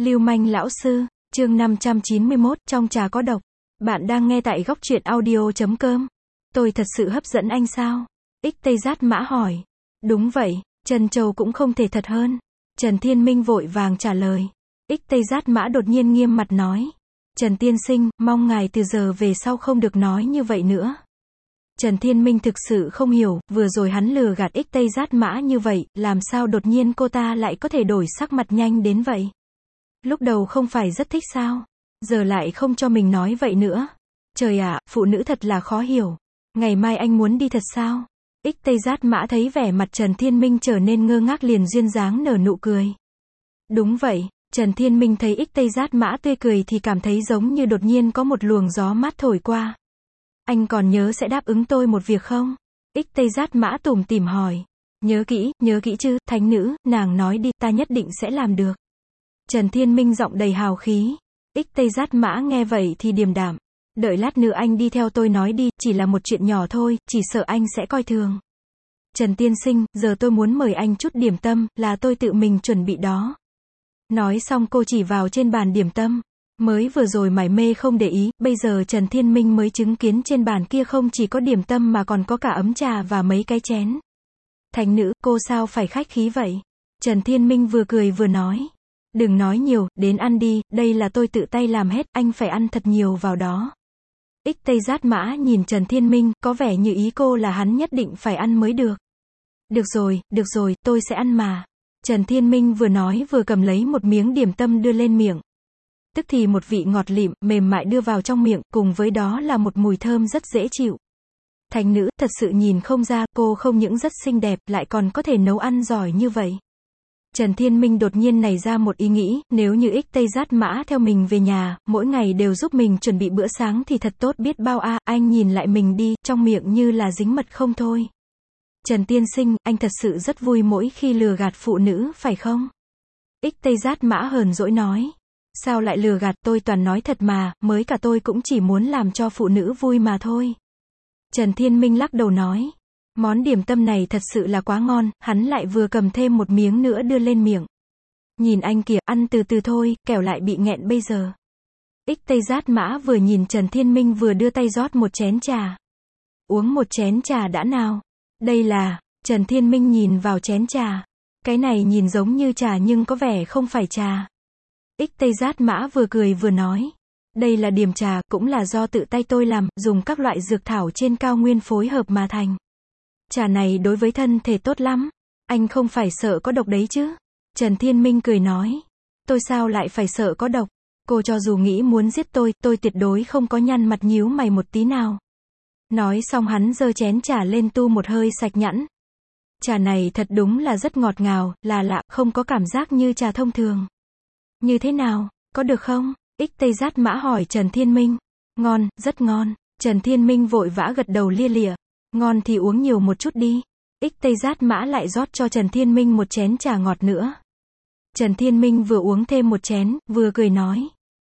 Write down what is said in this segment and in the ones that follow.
Lưu manh lão sư, chương 591, trong trà có độc. Bạn đang nghe tại góc truyện audio.com. Tôi thật sự hấp dẫn anh sao? Ích Tây Giát Mã hỏi. Đúng vậy, Trần Châu cũng không thể thật hơn. Trần Thiên Minh vội vàng trả lời. Ích Tây Giát Mã đột nhiên nghiêm mặt nói. Trần tiên sinh, mong ngài từ giờ về sau không được nói như vậy nữa. Trần Thiên Minh thực sự không hiểu, vừa rồi hắn lừa gạt Ích Tây Giát Mã như vậy, làm sao đột nhiên cô ta lại có thể đổi sắc mặt nhanh đến vậy? Lúc đầu không phải rất thích sao? Giờ lại không cho mình nói vậy nữa. Trời ạ, phụ nữ thật là khó hiểu. Ngày mai anh muốn đi thật sao? Ích Tây Giát Mã thấy vẻ mặt Trần Thiên Minh trở nên ngơ ngác liền duyên dáng nở nụ cười. Đúng vậy, Trần Thiên Minh thấy Ích Tây Giát Mã tươi cười thì cảm thấy giống như đột nhiên có một luồng gió mát thổi qua. Anh còn nhớ sẽ đáp ứng tôi một việc không? Ích Tây Giát Mã tủm tỉm hỏi. Nhớ kỹ chứ, thánh nữ, nàng nói đi, ta nhất định sẽ làm được. Trần Thiên Minh giọng đầy hào khí. Ích Tây Giát Mã nghe vậy thì điềm đạm. Đợi lát nữa anh đi theo tôi nói đi, chỉ là một chuyện nhỏ thôi, chỉ sợ anh sẽ coi thường. Trần tiên sinh, giờ tôi muốn mời anh chút điểm tâm, là tôi tự mình chuẩn bị đó. Nói xong cô chỉ vào trên bàn điểm tâm. Mới vừa rồi mải mê không để ý, bây giờ Trần Thiên Minh mới chứng kiến trên bàn kia không chỉ có điểm tâm mà còn có cả ấm trà và mấy cái chén. Thánh nữ, cô sao phải khách khí vậy? Trần Thiên Minh vừa cười vừa nói. Đừng nói nhiều, đến ăn đi, đây là tôi tự tay làm hết, anh phải ăn thật nhiều vào đó. Ích Tây Giát Mã nhìn Trần Thiên Minh, có vẻ như ý cô là hắn nhất định phải ăn mới được. Được rồi, tôi sẽ ăn mà. Trần Thiên Minh vừa nói vừa cầm lấy một miếng điểm tâm đưa lên miệng. Tức thì một vị ngọt lịm, mềm mại đưa vào trong miệng, cùng với đó là một mùi thơm rất dễ chịu. Thánh nữ, thật sự nhìn không ra, cô không những rất xinh đẹp, lại còn có thể nấu ăn giỏi như vậy. Trần Thiên Minh đột nhiên nảy ra một ý nghĩ, nếu như Ích Tây Giát Mã theo mình về nhà, mỗi ngày đều giúp mình chuẩn bị bữa sáng thì thật tốt biết bao a. Anh nhìn lại mình đi, trong miệng như là dính mật không thôi. Trần tiên sinh, anh thật sự rất vui mỗi khi lừa gạt phụ nữ, phải không? Ích Tây Giát Mã hờn dỗi nói. Sao lại lừa gạt, tôi toàn nói thật mà, mới cả tôi cũng chỉ muốn làm cho phụ nữ vui mà thôi. Trần Thiên Minh lắc đầu nói. Món điểm tâm này thật sự là quá ngon, hắn lại vừa cầm thêm một miếng nữa đưa lên miệng. Nhìn anh kìa, ăn từ từ thôi, kẻo lại bị nghẹn bây giờ. Ích Tây Giát Mã vừa nhìn Trần Thiên Minh vừa đưa tay rót một chén trà. Uống một chén trà đã nào. Đây là, Trần Thiên Minh nhìn vào chén trà. Cái này nhìn giống như trà nhưng có vẻ không phải trà. Ích Tây Giát Mã vừa cười vừa nói. Đây là điểm trà, cũng là do tự tay tôi làm, dùng các loại dược thảo trên cao nguyên phối hợp mà thành. Trà này đối với thân thể tốt lắm. Anh không phải sợ có độc đấy chứ? Trần Thiên Minh cười nói. Tôi sao lại phải sợ có độc? Cô cho dù nghĩ muốn giết tôi tuyệt đối không có nhăn mặt nhíu mày một tí nào. Nói xong hắn giơ chén trà lên tu một hơi sạch nhẵn. Trà này thật đúng là rất ngọt ngào, là lạ, không có cảm giác như trà thông thường. Như thế nào, có được không? Ích Tây Giát Mã hỏi Trần Thiên Minh. Ngon, rất ngon. Trần Thiên Minh vội vã gật đầu lia lịa. Ngon thì uống nhiều một chút đi. Ích Tây Giát Mã lại rót cho Trần Thiên Minh một chén trà ngọt nữa. Trần Thiên Minh vừa uống thêm một chén, vừa cười nói.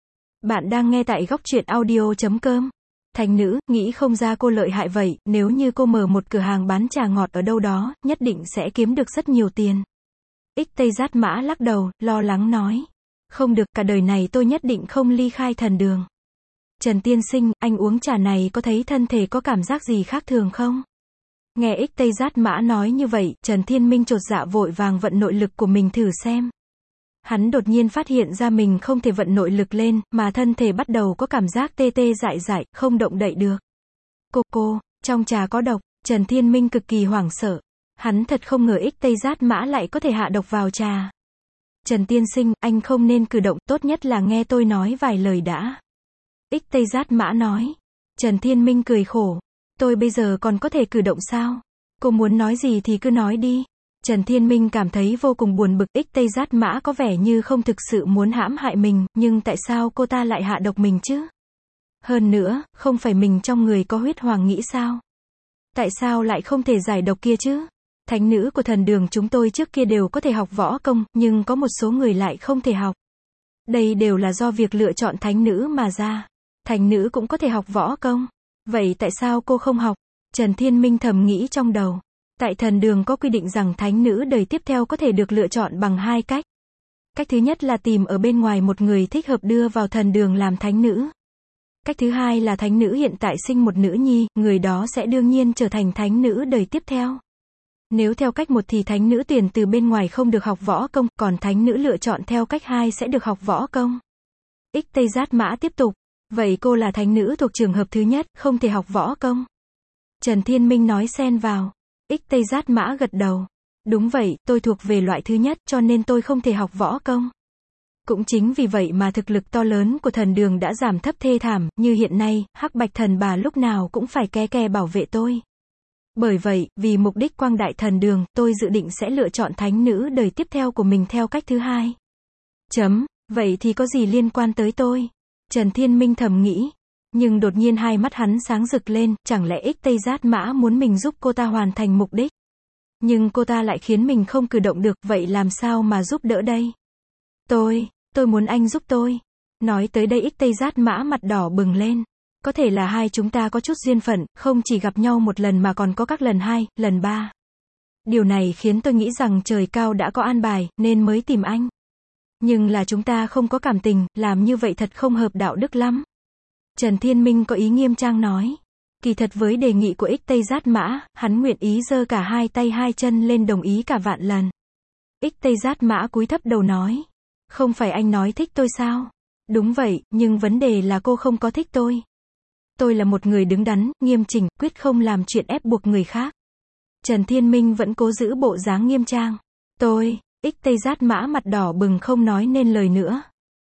Bạn đang nghe tại góc truyện audio.com. Thánh nữ, nghĩ không ra cô lợi hại vậy, nếu như cô mở một cửa hàng bán trà ngọt ở đâu đó, nhất định sẽ kiếm được rất nhiều tiền. Ích Tây Giát Mã lắc đầu, lo lắng nói. Không được, cả đời này tôi nhất định không ly khai thần đường. Trần tiên sinh, anh uống trà này có thấy thân thể có cảm giác gì khác thường không? Nghe Ích Tây Giát Mã nói như vậy, Trần Thiên Minh chột dạ vội vàng vận nội lực của mình thử xem. Hắn đột nhiên phát hiện ra mình không thể vận nội lực lên, mà thân thể bắt đầu có cảm giác tê tê dại dại, không động đậy được. Cô, trong trà có độc. Trần Thiên Minh cực kỳ hoảng sợ. Hắn thật không ngờ Ích Tây Giát Mã lại có thể hạ độc vào trà. Trần tiên sinh, anh không nên cử động, tốt nhất là nghe tôi nói vài lời đã. Ích Tây Giát Mã nói. Trần Thiên Minh cười khổ. Tôi bây giờ còn có thể cử động sao? Cô muốn nói gì thì cứ nói đi. Trần Thiên Minh cảm thấy vô cùng buồn bực. Ích Tây Giát Mã có vẻ như không thực sự muốn hãm hại mình, nhưng tại sao cô ta lại hạ độc mình chứ? Hơn nữa, không phải mình trong người có huyết hoàng nghĩ sao? Tại sao lại không thể giải độc kia chứ? Thánh nữ của thần đường chúng tôi trước kia đều có thể học võ công, nhưng có một số người lại không thể học. Đây đều là do việc lựa chọn thánh nữ mà ra. Thánh nữ cũng có thể học võ công. Vậy tại sao cô không học? Trần Thiên Minh thầm nghĩ trong đầu. Tại thần đường có quy định rằng thánh nữ đời tiếp theo có thể được lựa chọn bằng hai cách. Cách thứ nhất là tìm ở bên ngoài một người thích hợp đưa vào thần đường làm thánh nữ. Cách thứ hai là thánh nữ hiện tại sinh một nữ nhi, người đó sẽ đương nhiên trở thành thánh nữ đời tiếp theo. Nếu theo cách một thì thánh nữ tuyển từ bên ngoài không được học võ công, còn thánh nữ lựa chọn theo cách hai sẽ được học võ công. Ích Tây Giát Mã tiếp tục. Vậy cô là thánh nữ thuộc trường hợp thứ nhất, không thể học võ công. Trần Thiên Minh nói xen vào. Ích Tây Giát Mã gật đầu. Đúng vậy, tôi thuộc về loại thứ nhất cho nên tôi không thể học võ công. Cũng chính vì vậy mà thực lực to lớn của thần đường đã giảm thấp thê thảm, như hiện nay, Hắc Bạch thần bà lúc nào cũng phải ké kè bảo vệ tôi. Bởi vậy, vì mục đích quang đại thần đường, tôi dự định sẽ lựa chọn thánh nữ đời tiếp theo của mình theo cách thứ hai. Vậy thì có gì liên quan tới tôi? Trần Thiên Minh thầm nghĩ. Nhưng đột nhiên hai mắt hắn sáng rực lên, chẳng lẽ Ích Tây Giát Mã muốn mình giúp cô ta hoàn thành mục đích? Nhưng cô ta lại khiến mình không cử động được, vậy làm sao mà giúp đỡ đây? Tôi muốn anh giúp tôi. Nói tới đây Ích Tây Giát Mã mặt đỏ bừng lên. Có thể là hai chúng ta có chút duyên phận, không chỉ gặp nhau một lần mà còn có các lần hai, lần ba. Điều này khiến tôi nghĩ rằng trời cao đã có an bài, nên mới tìm anh. Nhưng là chúng ta không có cảm tình, làm như vậy thật không hợp đạo đức lắm. Trần Thiên Minh có ý nghiêm trang nói. Kỳ thật với đề nghị của Ích Tây Giát Mã, hắn nguyện ý giơ cả hai tay hai chân lên đồng ý cả vạn lần. Ích Tây Giát Mã cúi thấp đầu nói. Không phải anh nói thích tôi sao? Đúng vậy, nhưng vấn đề là cô không có thích tôi. Tôi là một người đứng đắn, nghiêm chỉnh, quyết không làm chuyện ép buộc người khác. Trần Thiên Minh vẫn cố giữ bộ dáng nghiêm trang. Ích Tây Giát Mã mặt đỏ bừng không nói nên lời nữa.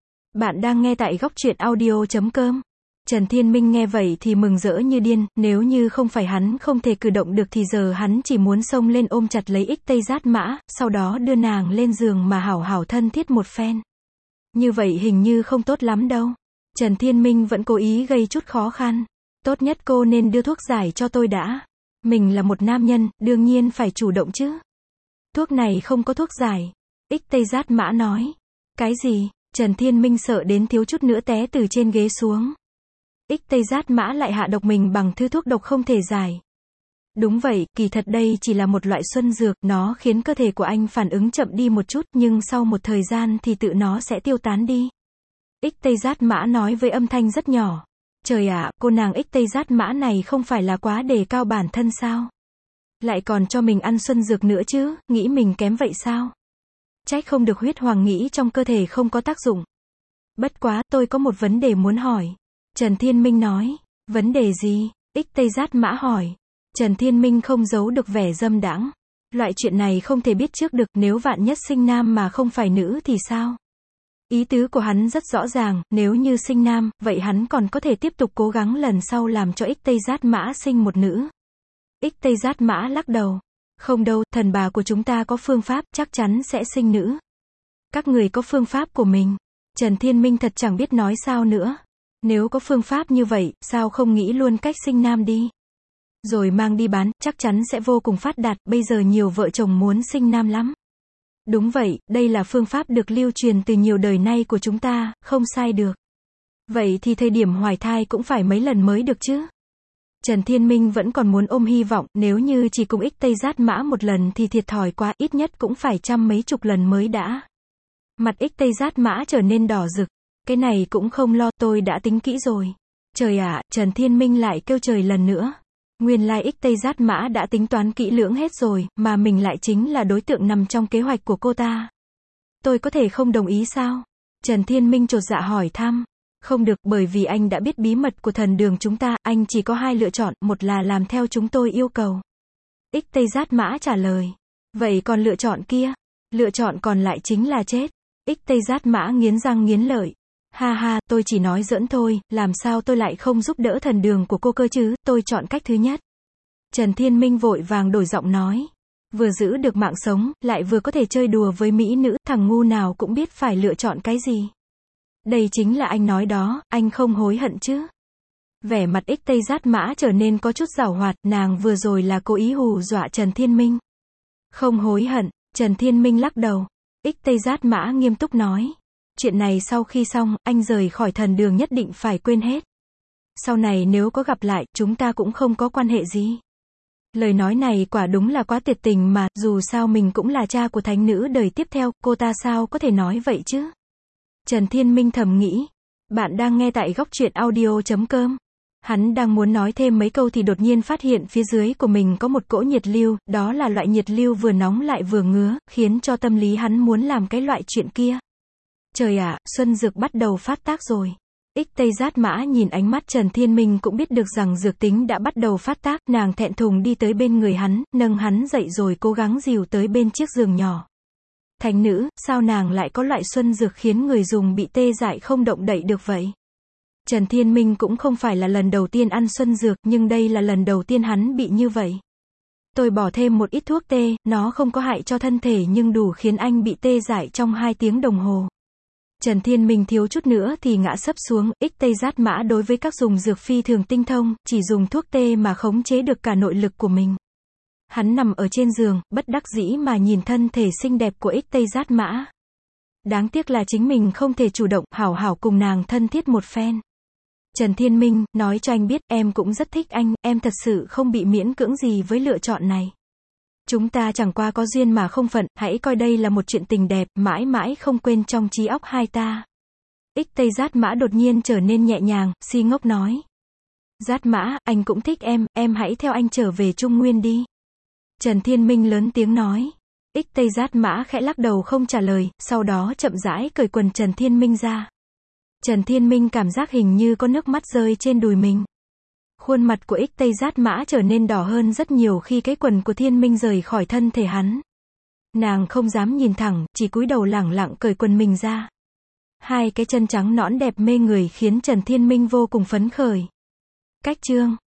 Bạn đang nghe tại góc truyện audio.com. Trần Thiên Minh nghe vậy thì mừng rỡ như điên, nếu như không phải hắn không thể cử động được thì giờ hắn chỉ muốn xông lên ôm chặt lấy Ích Tây Giát Mã, sau đó đưa nàng lên giường mà hảo hảo thân thiết một phen. Như vậy hình như không tốt lắm đâu. Trần Thiên Minh vẫn cố ý gây chút khó khăn. Tốt nhất cô nên đưa thuốc giải cho tôi đã. Mình là một nam nhân, đương nhiên phải chủ động chứ. Thuốc này không có thuốc giải. Ích Tây Giát Mã nói. Cái gì? Trần Thiên Minh sợ đến thiếu chút nữa té từ trên ghế xuống. Ích Tây Giát Mã lại hạ độc mình bằng thứ thuốc độc không thể giải. Đúng vậy, kỳ thật đây chỉ là một loại xuân dược, nó khiến cơ thể của anh phản ứng chậm đi một chút, nhưng sau một thời gian thì tự nó sẽ tiêu tán đi. Ích Tây Giát Mã nói với âm thanh rất nhỏ. Trời ạ, cô nàng Ích Tây Giát Mã này không phải là quá đề cao bản thân sao? Lại còn cho mình ăn xuân dược nữa chứ, nghĩ mình kém vậy sao? Trách không được huyết hoàng nghĩ trong cơ thể không có tác dụng. Bất quá, tôi có một vấn đề muốn hỏi. Trần Thiên Minh nói. Vấn đề gì? Ích Tây Giát Mã hỏi. Trần Thiên Minh không giấu được vẻ dâm đãng. Loại chuyện này không thể biết trước được, nếu vạn nhất sinh nam mà không phải nữ thì sao? Ý tứ của hắn rất rõ ràng, nếu như sinh nam, vậy hắn còn có thể tiếp tục cố gắng lần sau làm cho Ích Tây Giát Mã sinh một nữ. Ích Tây Giát Mã lắc đầu. Không đâu, thần bà của chúng ta có phương pháp, chắc chắn sẽ sinh nữ. Các người có phương pháp của mình. Trần Thiên Minh thật chẳng biết nói sao nữa. Nếu có phương pháp như vậy, sao không nghĩ luôn cách sinh nam đi? Rồi mang đi bán, chắc chắn sẽ vô cùng phát đạt, bây giờ nhiều vợ chồng muốn sinh nam lắm. Đúng vậy, đây là phương pháp được lưu truyền từ nhiều đời nay của chúng ta, không sai được. Vậy thì thời điểm hoài thai cũng phải mấy lần mới được chứ? Trần Thiên Minh vẫn còn muốn ôm hy vọng, nếu như chỉ cùng Ích Tây Giát Mã một lần thì thiệt thòi quá, ít nhất cũng phải trăm mấy chục lần mới đã. Mặt Ích Tây Giát Mã trở nên đỏ rực. Cái này cũng không lo, tôi đã tính kỹ rồi. Trời ạ, Trần Thiên Minh lại kêu trời lần nữa. Nguyên lai Ích Tây Giát Mã đã tính toán kỹ lưỡng hết rồi, mà mình lại chính là đối tượng nằm trong kế hoạch của cô ta. Tôi có thể không đồng ý sao? Trần Thiên Minh chột dạ hỏi thăm. Không được, bởi vì anh đã biết bí mật của thần đường chúng ta, anh chỉ có hai lựa chọn, một là làm theo chúng tôi yêu cầu. Ích Tây Giát Mã trả lời. Vậy còn lựa chọn kia? Lựa chọn còn lại chính là chết. Ích Tây Giát Mã nghiến răng nghiến lợi. Ha ha, tôi chỉ nói giỡn thôi, làm sao tôi lại không giúp đỡ thần đường của cô cơ chứ, tôi chọn cách thứ nhất. Trần Thiên Minh vội vàng đổi giọng nói. Vừa giữ được mạng sống, lại vừa có thể chơi đùa với mỹ nữ, thằng ngu nào cũng biết phải lựa chọn cái gì. Đây chính là anh nói đó, anh không hối hận chứ? Vẻ mặt Ích Tây Giát Mã trở nên có chút giảo hoạt, nàng vừa rồi là cố ý hù dọa Trần Thiên Minh. Không hối hận, Trần Thiên Minh lắc đầu. Ích Tây Giát Mã nghiêm túc nói. Chuyện này sau khi xong, anh rời khỏi thần đường nhất định phải quên hết. Sau này nếu có gặp lại, chúng ta cũng không có quan hệ gì. Lời nói này quả đúng là quá tuyệt tình mà, dù sao mình cũng là cha của thánh nữ đời tiếp theo, cô ta sao có thể nói vậy chứ? Trần Thiên Minh thầm nghĩ. Bạn đang nghe tại góc truyện audio.com. Hắn đang muốn nói thêm mấy câu thì đột nhiên phát hiện phía dưới của mình có một cỗ nhiệt lưu, đó là loại nhiệt lưu vừa nóng lại vừa ngứa, khiến cho tâm lý hắn muốn làm cái loại chuyện kia. Trời ạ, xuân dược bắt đầu phát tác rồi. Ích Tây Giát Mã nhìn ánh mắt Trần Thiên Minh cũng biết được rằng dược tính đã bắt đầu phát tác, nàng thẹn thùng đi tới bên người hắn, nâng hắn dậy rồi cố gắng dìu tới bên chiếc giường nhỏ. Thánh nữ, sao nàng lại có loại xuân dược khiến người dùng bị tê dại không động đậy được vậy? Trần Thiên Minh cũng không phải là lần đầu tiên ăn xuân dược, nhưng đây là lần đầu tiên hắn bị như vậy. Tôi bỏ thêm một ít thuốc tê, nó không có hại cho thân thể nhưng đủ khiến anh bị tê dại trong 2 tiếng đồng hồ. Trần Thiên Minh thiếu chút nữa thì ngã sấp xuống, Ích Tây Giát Mã đối với các dùng dược phi thường tinh thông, chỉ dùng thuốc tê mà khống chế được cả nội lực của mình. Hắn nằm ở trên giường, bất đắc dĩ mà nhìn thân thể xinh đẹp của Ích Tây Giát Mã. Đáng tiếc là chính mình không thể chủ động, hảo hảo cùng nàng thân thiết một phen. Trần Thiên Minh, nói cho anh biết, em cũng rất thích anh, em thật sự không bị miễn cưỡng gì với lựa chọn này. Chúng ta chẳng qua có duyên mà không phận, hãy coi đây là một chuyện tình đẹp, mãi mãi không quên trong trí óc hai ta. Ích Tây Giát Mã đột nhiên trở nên nhẹ nhàng, si ngốc nói. Giát Mã, anh cũng thích em hãy theo anh trở về Trung Nguyên đi. Trần Thiên Minh lớn tiếng nói. Ích Tây Giát Mã khẽ lắc đầu không trả lời, sau đó chậm rãi cởi quần Trần Thiên Minh ra. Trần Thiên Minh cảm giác hình như có nước mắt rơi trên đùi mình. Khuôn mặt của Ích Tây Giát Mã trở nên đỏ hơn rất nhiều khi cái quần của Thiên Minh rời khỏi thân thể hắn. Nàng không dám nhìn thẳng, chỉ cúi đầu lẳng lặng cởi quần mình ra. 2 cái chân trắng nõn đẹp mê người khiến Trần Thiên Minh vô cùng phấn khởi. Cách chương